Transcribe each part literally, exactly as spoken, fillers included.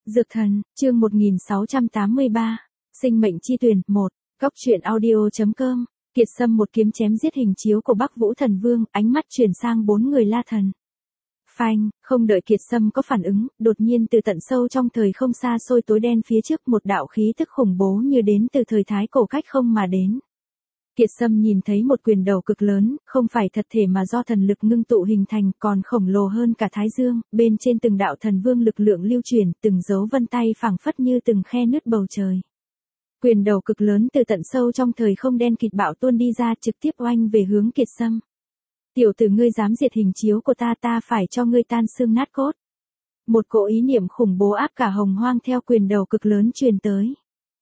Dược thần, chương một nghìn sáu trăm tám mươi ba. Sinh mệnh chi tuyển, một. Góc truyện audio.com. Kiệt Sâm một kiếm chém giết hình chiếu của Bắc Vũ Thần Vương, ánh mắt chuyển sang bốn người La Thần. Phanh, không đợi Kiệt Sâm có phản ứng, đột nhiên từ tận sâu trong thời không xa xôi tối đen phía trước một đạo khí tức khủng bố như đến từ thời thái cổ cách không mà đến. Kiệt Sâm nhìn thấy một quyền đầu cực lớn, không phải thật thể mà do thần lực ngưng tụ hình thành, còn khổng lồ hơn cả Thái Dương, bên trên từng đạo thần vương lực lượng lưu chuyển, từng dấu vân tay phảng phất như từng khe nứt bầu trời. Quyền đầu cực lớn từ tận sâu trong thời không đen kịt bạo tuôn đi ra, trực tiếp oanh về hướng Kiệt Sâm. Tiểu tử, ngươi dám diệt hình chiếu của ta, ta phải cho ngươi tan xương nát cốt. Một cỗ ý niệm khủng bố áp cả hồng hoang theo quyền đầu cực lớn truyền tới.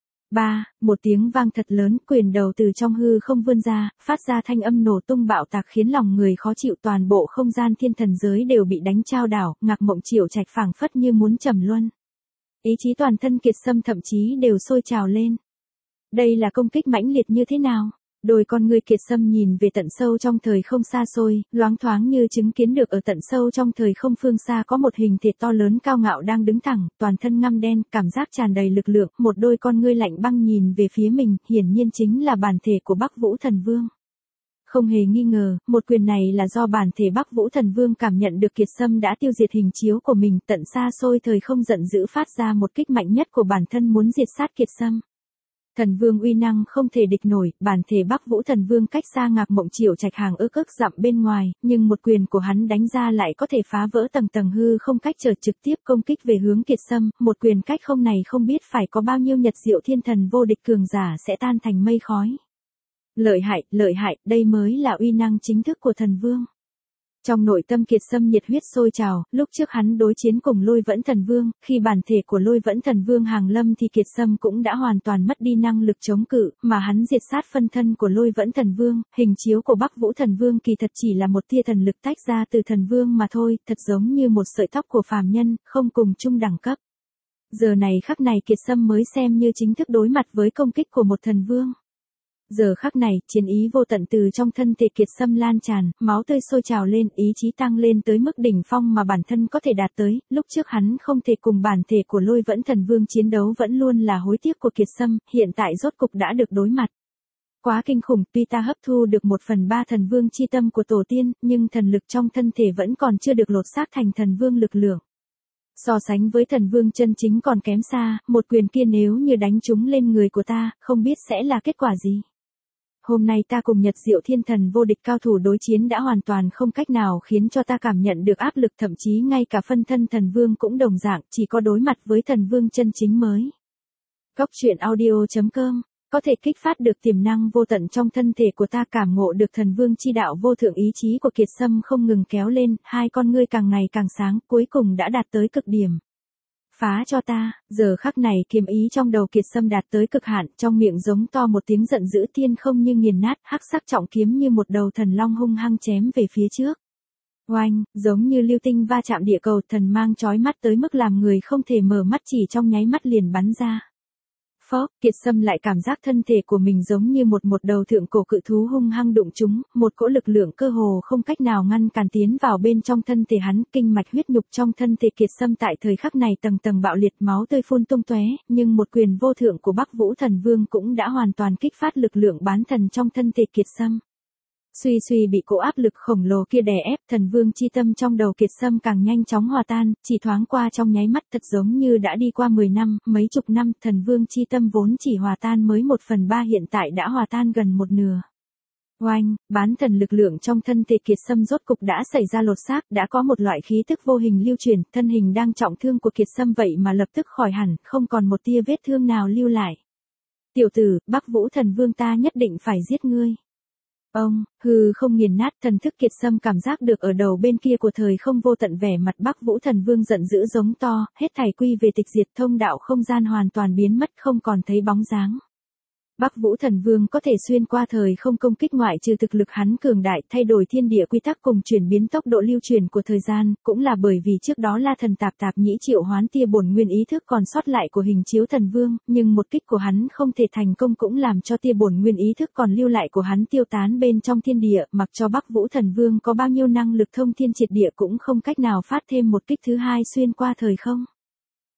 Ba, một tiếng vang thật lớn, quyền đầu từ trong hư không vươn ra, phát ra thanh âm nổ tung bạo tạc khiến lòng người khó chịu, toàn bộ không gian thiên thần giới đều bị đánh chao đảo, Ngạc Mộng Chiểu Trạch phảng phất như muốn trầm luân. Ý chí toàn thân Kiệt Sâm thậm chí đều sôi trào lên. Đây là công kích mãnh liệt như thế nào? Đôi con người Kiệt Sâm nhìn về tận sâu trong thời không xa xôi, loáng thoáng như chứng kiến được ở tận sâu trong thời không phương xa có một hình thể to lớn cao ngạo đang đứng thẳng, toàn thân ngăm đen, cảm giác tràn đầy lực lượng, một đôi con ngươi lạnh băng nhìn về phía mình, hiển nhiên chính là bản thể của Bắc Vũ Thần Vương. Không hề nghi ngờ, một quyền này là do bản thể Bắc Vũ Thần Vương cảm nhận được Kiệt Sâm đã tiêu diệt hình chiếu của mình, tận xa xôi thời không giận dữ phát ra một kích mạnh nhất của bản thân muốn diệt sát Kiệt Sâm. Thần Vương uy năng không thể địch nổi, bản thể Bắc Vũ Thần Vương cách xa Ngạc Mộng Chiểu Trạch hàng ức ức dặm bên ngoài, nhưng một quyền của hắn đánh ra lại có thể phá vỡ tầng tầng hư không cách trở trực tiếp công kích về hướng Kiệt Sâm, một quyền cách không này không biết phải có bao nhiêu nhật diệu thiên thần vô địch cường giả sẽ tan thành mây khói. Lợi hại, lợi hại, đây mới là uy năng chính thức của Thần Vương. Trong nội tâm Kiệt Sâm nhiệt huyết sôi trào, lúc trước hắn đối chiến cùng Lôi Vẫn Thần Vương, khi bản thể của Lôi Vẫn Thần Vương hàng lâm thì Kiệt Sâm cũng đã hoàn toàn mất đi năng lực chống cự, mà hắn diệt sát phân thân của Lôi Vẫn Thần Vương, hình chiếu của Bắc Vũ Thần Vương kỳ thật chỉ là một tia thần lực tách ra từ Thần Vương mà thôi, thật giống như một sợi tóc của phàm nhân, không cùng chung đẳng cấp. Giờ này khắc này Kiệt Sâm mới xem như chính thức đối mặt với công kích của một thần vương. Giờ khắc này, chiến ý vô tận từ trong thân thể Kiệt Sâm lan tràn, máu tươi sôi trào lên, ý chí tăng lên tới mức đỉnh phong mà bản thân có thể đạt tới, lúc trước hắn không thể cùng bản thể của Lôi Vẫn Thần Vương chiến đấu vẫn luôn là hối tiếc của Kiệt Sâm, hiện tại rốt cục đã được đối mặt. Quá kinh khủng, tuy ta hấp thu được một phần ba thần vương chi tâm của tổ tiên, nhưng thần lực trong thân thể vẫn còn chưa được lột xác thành thần vương lực lượng. So sánh với thần vương chân chính còn kém xa, một quyền kia nếu như đánh trúng lên người của ta, không biết sẽ là kết quả gì. Hôm nay ta cùng Nhật Diệu Thiên Thần vô địch cao thủ đối chiến đã hoàn toàn không cách nào khiến cho ta cảm nhận được áp lực, thậm chí ngay cả phân thân thần vương cũng đồng dạng, chỉ có đối mặt với thần vương chân chính mới. Góc truyện audio.com, có thể kích phát được tiềm năng vô tận trong thân thể của ta, cảm ngộ được thần vương chi đạo vô thượng, ý chí của Kiệt Sâm không ngừng kéo lên, hai con ngươi càng ngày càng sáng, cuối cùng đã đạt tới cực điểm. Phá cho ta, giờ khắc này kiếm ý trong đầu Kiệt Sâm đạt tới cực hạn, trong miệng giống to một tiếng giận dữ, thiên không như nghiền nát, hắc sắc trọng kiếm như một đầu thần long hung hăng chém về phía trước. Oanh, giống như lưu tinh va chạm địa cầu, thần mang chói mắt tới mức làm người không thể mở mắt, chỉ trong nháy mắt liền bắn ra. Phó, Kiệt Sâm lại cảm giác thân thể của mình giống như một một đầu thượng cổ cự thú hung hăng đụng chúng, một cỗ lực lượng cơ hồ không cách nào ngăn cản tiến vào bên trong thân thể hắn, kinh mạch huyết nhục trong thân thể Kiệt Sâm tại thời khắc này tầng tầng bạo liệt, máu tươi phun tung tóe, nhưng một quyền vô thượng của Bắc Vũ Thần Vương cũng đã hoàn toàn kích phát lực lượng bán thần trong thân thể Kiệt Sâm. Suy suy bị cỗ áp lực khổng lồ kia đè ép, thần vương chi tâm trong đầu Kiệt Sâm càng nhanh chóng hòa tan, chỉ thoáng qua trong nháy mắt, thật giống như đã đi qua mười năm, mấy chục năm, thần vương chi tâm vốn chỉ hòa tan mới một phần ba hiện tại đã hòa tan gần một nửa. Oanh, bán thần lực lượng trong thân thể Kiệt Sâm rốt cục đã xảy ra lột xác, đã có một loại khí tức vô hình lưu truyền, thân hình đang trọng thương của Kiệt Sâm vậy mà lập tức khỏi hẳn, không còn một tia vết thương nào lưu lại. Tiểu tử, Bắc Vũ Thần Vương, ta nhất định phải giết ngươi. Ông, hư không nghiền nát, thần thức Kiệt Sâm cảm giác được ở đầu bên kia của thời không vô tận, vẻ mặt Bắc Vũ Thần Vương giận dữ giống to, hết thảy quy về tịch diệt, thông đạo không gian hoàn toàn biến mất, không còn thấy bóng dáng. Bắc Vũ Thần Vương có thể xuyên qua thời không công kích, ngoại trừ thực lực hắn cường đại, thay đổi thiên địa quy tắc cùng chuyển biến tốc độ lưu truyền của thời gian, cũng là bởi vì trước đó La Thần Tạp Tạp Nhĩ triệu hoán tia bổn nguyên ý thức còn sót lại của hình chiếu thần vương, nhưng một kích của hắn không thể thành công cũng làm cho tia bổn nguyên ý thức còn lưu lại của hắn tiêu tán bên trong thiên địa, mặc cho Bắc Vũ Thần Vương có bao nhiêu năng lực thông thiên triệt địa cũng không cách nào phát thêm một kích thứ hai xuyên qua thời không.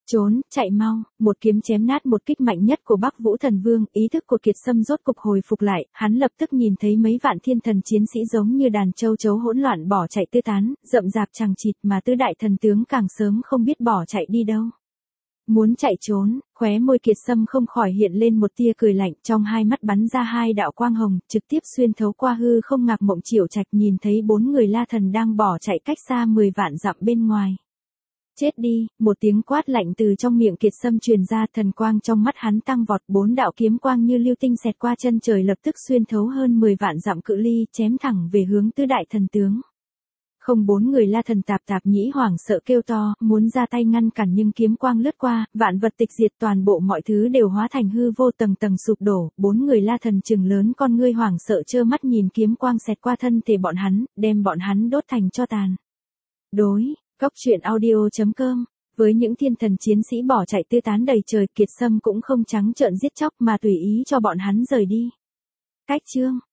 Trốn, chạy mau, một kiếm chém nát một kích mạnh nhất của Bắc Vũ Thần Vương, ý thức của Kiệt Sâm rốt cục hồi phục lại, hắn lập tức nhìn thấy mấy vạn thiên thần chiến sĩ giống như đàn châu chấu hỗn loạn bỏ chạy tứ tán, rậm rạp chằng chịt mà tứ đại thần tướng càng sớm không biết bỏ chạy đi đâu. Muốn chạy trốn, khóe môi Kiệt Sâm không khỏi hiện lên một tia cười lạnh, trong hai mắt bắn ra hai đạo quang hồng, trực tiếp xuyên thấu qua hư không. Ngạc Mộng Triệu Trạch nhìn thấy bốn người La Thần đang bỏ chạy cách xa mười vạn dặm bên ngoài. Chết đi, một tiếng quát lạnh từ trong miệng Kiệt Sâm truyền ra, thần quang trong mắt hắn tăng vọt, bốn đạo kiếm quang như lưu tinh xẹt qua chân trời lập tức xuyên thấu hơn mười vạn dặm cự ly, chém thẳng về hướng tứ đại thần tướng. Không, bốn người La Thần tạp tạp nhĩ hoảng sợ kêu to, muốn ra tay ngăn cản nhưng kiếm quang lướt qua, vạn vật tịch diệt, toàn bộ mọi thứ đều hóa thành hư vô, tầng tầng sụp đổ, bốn người La Thần trừng lớn con ngươi hoảng sợ trơ mắt nhìn kiếm quang xẹt qua thân thể bọn hắn, đem bọn hắn đốt thành tro tàn. Đối, Góc truyện audio chấm com, với những thiên thần chiến sĩ bỏ chạy tứ tán đầy trời, Kiệt Sâm cũng không trắng trợn giết chóc mà tùy ý cho bọn hắn rời đi. Cách chương